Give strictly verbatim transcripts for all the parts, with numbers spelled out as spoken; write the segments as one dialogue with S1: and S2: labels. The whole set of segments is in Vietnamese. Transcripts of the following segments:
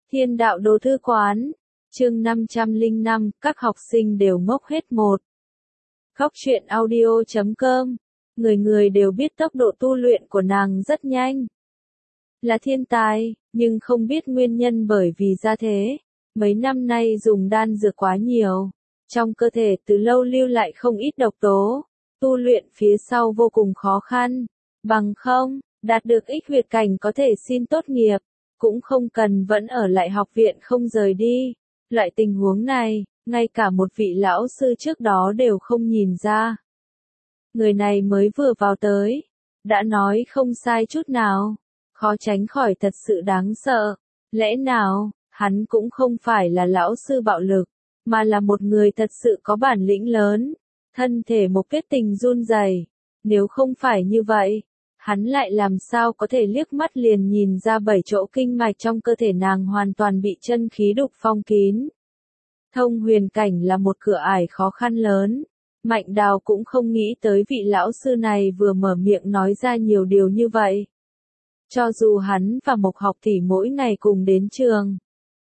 S1: Thiên đạo đồ thư quán, chương năm trăm lẻ năm, các học sinh đều ngốc hết một. Góc truyện audio chấm com, người người đều biết tốc độ tu luyện của nàng rất nhanh. Là thiên tài, nhưng không biết nguyên nhân bởi vì ra thế. Mấy năm nay dùng đan dược quá nhiều, trong cơ thể từ lâu lưu lại không ít độc tố, tu luyện phía sau vô cùng khó khăn, bằng không, đạt được ích huyệt cảnh có thể xin tốt nghiệp, cũng không cần vẫn ở lại học viện không rời đi. Loại tình huống này, ngay cả một vị lão sư trước đó đều không nhìn ra. Người này mới vừa vào tới, đã nói không sai chút nào, khó tránh khỏi thật sự đáng sợ. Lẽ nào, hắn cũng không phải là lão sư bạo lực, mà là một người thật sự có bản lĩnh lớn. Thân thể một kết tình run rẩy. Nếu không phải như vậy, hắn lại làm sao có thể liếc mắt liền nhìn ra bảy chỗ kinh mạch trong cơ thể nàng hoàn toàn bị chân khí đục phong kín. Thông huyền cảnh là một cửa ải khó khăn lớn. Mạnh Đào cũng không nghĩ tới vị lão sư này vừa mở miệng nói ra nhiều điều như vậy. Cho dù hắn và Mộc Học Tỷ mỗi ngày cùng đến trường,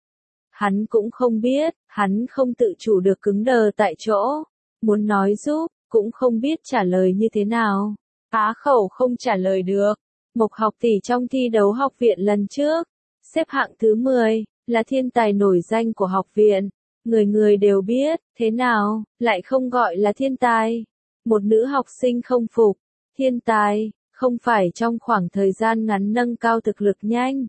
S1: hắn cũng không biết, hắn không tự chủ được cứng đờ tại chỗ, muốn nói giúp, cũng không biết trả lời như thế nào. Á khẩu không trả lời được. Mộc Học Tỷ trong thi đấu học viện lần trước, xếp hạng thứ mười, là thiên tài nổi danh của học viện. Người người đều biết, thế nào, lại không gọi là thiên tài. Một nữ học sinh không phục, thiên tài, không phải trong khoảng thời gian ngắn nâng cao thực lực nhanh,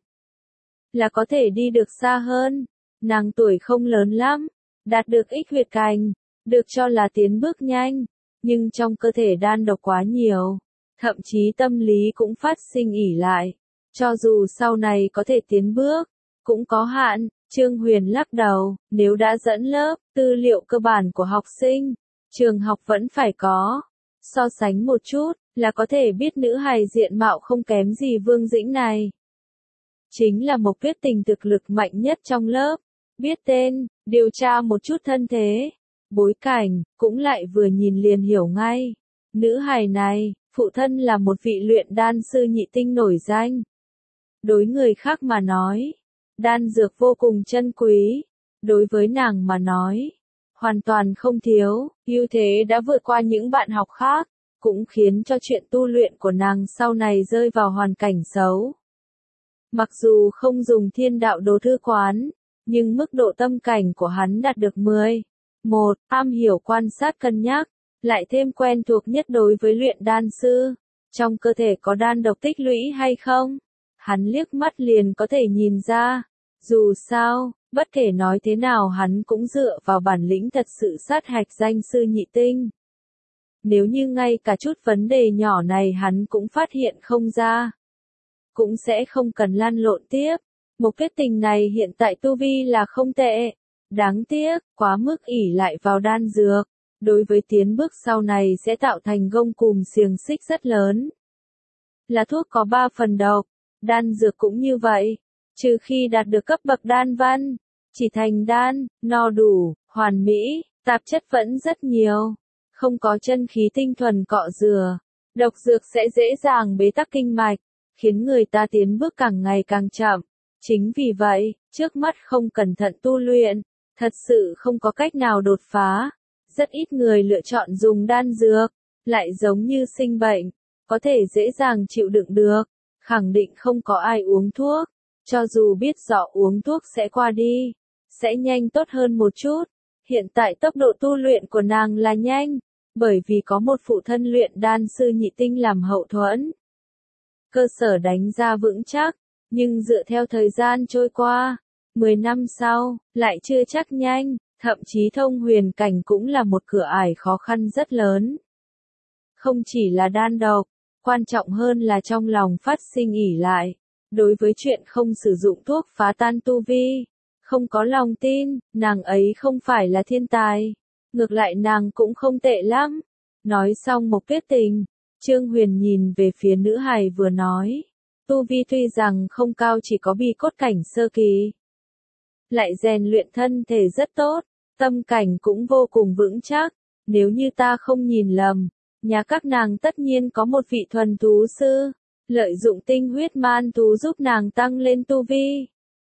S1: là có thể đi được xa hơn. Nàng tuổi không lớn lắm, đạt được ích huyệt cảnh, được cho là tiến bước nhanh, nhưng trong cơ thể đan độc quá nhiều, thậm chí tâm lý cũng phát sinh ỷ lại. Cho dù sau này có thể tiến bước, cũng có hạn. Trương Huyền lắc đầu, nếu đã dẫn lớp, tư liệu cơ bản của học sinh, trường học vẫn phải có. So sánh một chút, là có thể biết nữ hài diện mạo không kém gì Vương Dĩnh này. Chính là một quyết tình thực lực mạnh nhất trong lớp. Biết tên, điều tra một chút thân thế, bối cảnh, cũng lại vừa nhìn liền hiểu ngay. Nữ hài này, phụ thân là một vị luyện đan sư nhị tinh nổi danh. Đối người khác mà nói, đan dược vô cùng chân quý. Đối với nàng mà nói, hoàn toàn không thiếu, ưu thế đã vượt qua những bạn học khác, cũng khiến cho chuyện tu luyện của nàng sau này rơi vào hoàn cảnh xấu. Mặc dù không dùng thiên đạo đồ thư quán, nhưng mức độ tâm cảnh của hắn đạt được mười. một. Am hiểu quan sát cân nhắc, lại thêm quen thuộc nhất đối với luyện đan sư. Trong cơ thể có đan độc tích lũy hay không? Hắn liếc mắt liền có thể nhìn ra. Dù sao, bất kể nói thế nào hắn cũng dựa vào bản lĩnh thật sự sát hạch danh sư nhị tinh. Nếu như ngay cả chút vấn đề nhỏ này hắn cũng phát hiện không ra, cũng sẽ không cần lăn lộn tiếp. Một kết tình này hiện tại tu vi là không tệ. Đáng tiếc, quá mức ỷ lại vào đan dược. Đối với tiến bước sau này sẽ tạo thành gông cùm xiềng xích rất lớn. Là thuốc có ba phần độc, đan dược cũng như vậy. Trừ khi đạt được cấp bậc đan văn, chỉ thành đan, no đủ, hoàn mỹ, tạp chất vẫn rất nhiều. Không có chân khí tinh thuần cọ rửa, độc dược sẽ dễ dàng bế tắc kinh mạch, khiến người ta tiến bước càng ngày càng chậm. Chính vì vậy, trước mắt không cẩn thận tu luyện, thật sự không có cách nào đột phá. Rất ít người lựa chọn dùng đan dược, lại giống như sinh bệnh, có thể dễ dàng chịu đựng được. Khẳng định không có ai uống thuốc, cho dù biết rõ uống thuốc sẽ qua đi, sẽ nhanh tốt hơn một chút. Hiện tại tốc độ tu luyện của nàng là nhanh, bởi vì có một phụ thân luyện đan sư nhị tinh làm hậu thuẫn. Cơ sở đánh ra vững chắc, nhưng dựa theo thời gian trôi qua, mười năm sau, lại chưa chắc nhanh, thậm chí thông huyền cảnh cũng là một cửa ải khó khăn rất lớn. Không chỉ là đan độc, quan trọng hơn là trong lòng phát sinh ỷ lại. Đối với chuyện không sử dụng thuốc phá tan tu vi, không có lòng tin, nàng ấy không phải là thiên tài. Ngược lại nàng cũng không tệ lắm. Nói xong một kết tình, Trương Huyền nhìn về phía nữ hài vừa nói. Tu vi tuy rằng không cao chỉ có bi cốt cảnh sơ kỳ, lại rèn luyện thân thể rất tốt, tâm cảnh cũng vô cùng vững chắc. Nếu như ta không nhìn lầm, nhà các nàng tất nhiên có một vị thuần thú sư, lợi dụng tinh huyết man thú giúp nàng tăng lên tu vi.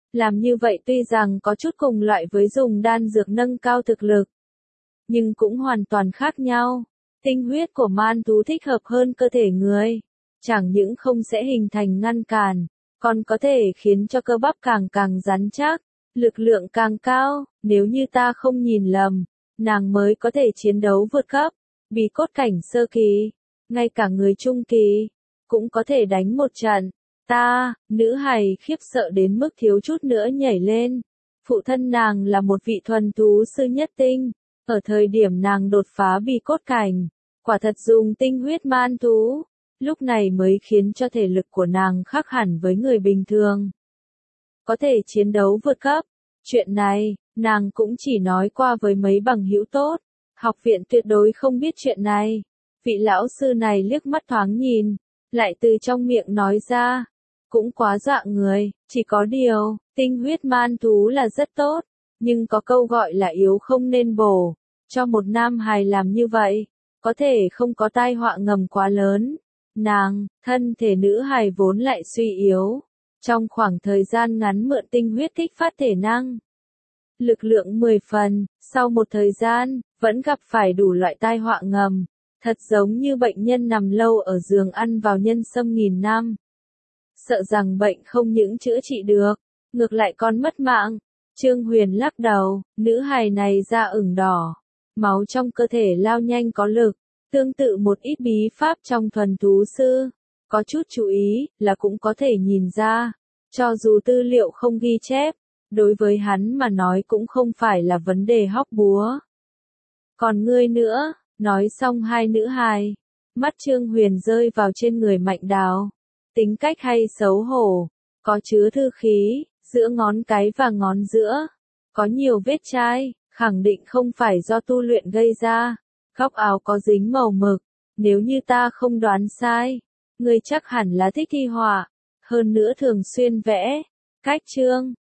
S1: Làm như vậy tuy rằng có chút cùng loại với dùng đan dược nâng cao thực lực, nhưng cũng hoàn toàn khác nhau. Tinh huyết của man thú thích hợp hơn cơ thể người, chẳng những không sẽ hình thành ngăn cản, còn có thể khiến cho cơ bắp càng càng rắn chắc, lực lượng càng cao. Nếu như ta không nhìn lầm, nàng mới có thể chiến đấu vượt cấp, bí cốt cảnh sơ kỳ, ngay cả người trung kỳ cũng có thể đánh một trận. Ta, nữ hài khiếp sợ đến mức thiếu chút nữa nhảy lên. Phụ thân nàng là một vị thuần thú sư nhất tinh, ở thời điểm nàng đột phá bí cốt cảnh, quả thật dùng tinh huyết man thú, lúc này mới khiến cho thể lực của nàng khác hẳn với người bình thường, có thể chiến đấu vượt cấp. Chuyện này, nàng cũng chỉ nói qua với mấy bằng hữu tốt, học viện tuyệt đối không biết chuyện này. Vị lão sư này liếc mắt thoáng nhìn, lại từ trong miệng nói ra, cũng quá dọa người. Chỉ có điều, tinh huyết man thú là rất tốt, nhưng có câu gọi là yếu không nên bổ, cho một nam hài làm như vậy, có thể không có tai họa ngầm quá lớn. Nàng, thân thể nữ hài vốn lại suy yếu, trong khoảng thời gian ngắn mượn tinh huyết kích phát thể năng, lực lượng mười phần, sau một thời gian, vẫn gặp phải đủ loại tai họa ngầm, thật giống như bệnh nhân nằm lâu ở giường ăn vào nhân sâm nghìn năm. Sợ rằng bệnh không những chữa trị được, ngược lại còn mất mạng. Trương Huyền lắc đầu, nữ hài này da ửng đỏ, máu trong cơ thể lao nhanh có lực, tương tự một ít bí pháp trong thuần thú sư. Có chút chú ý, là cũng có thể nhìn ra, cho dù tư liệu không ghi chép, đối với hắn mà nói cũng không phải là vấn đề hóc búa. Còn ngươi nữa, nói xong hai nữ hài, mắt Trương Huyền rơi vào trên người Mạnh Đào. Tính cách hay xấu hổ, có chứa thư khí, giữa ngón cái và ngón giữa, có nhiều vết chai, khẳng định không phải do tu luyện gây ra. Góc áo có dính màu mực, nếu như ta không đoán sai, ngươi chắc hẳn là thích thi họa, hơn nữa thường xuyên vẽ. Cách Trương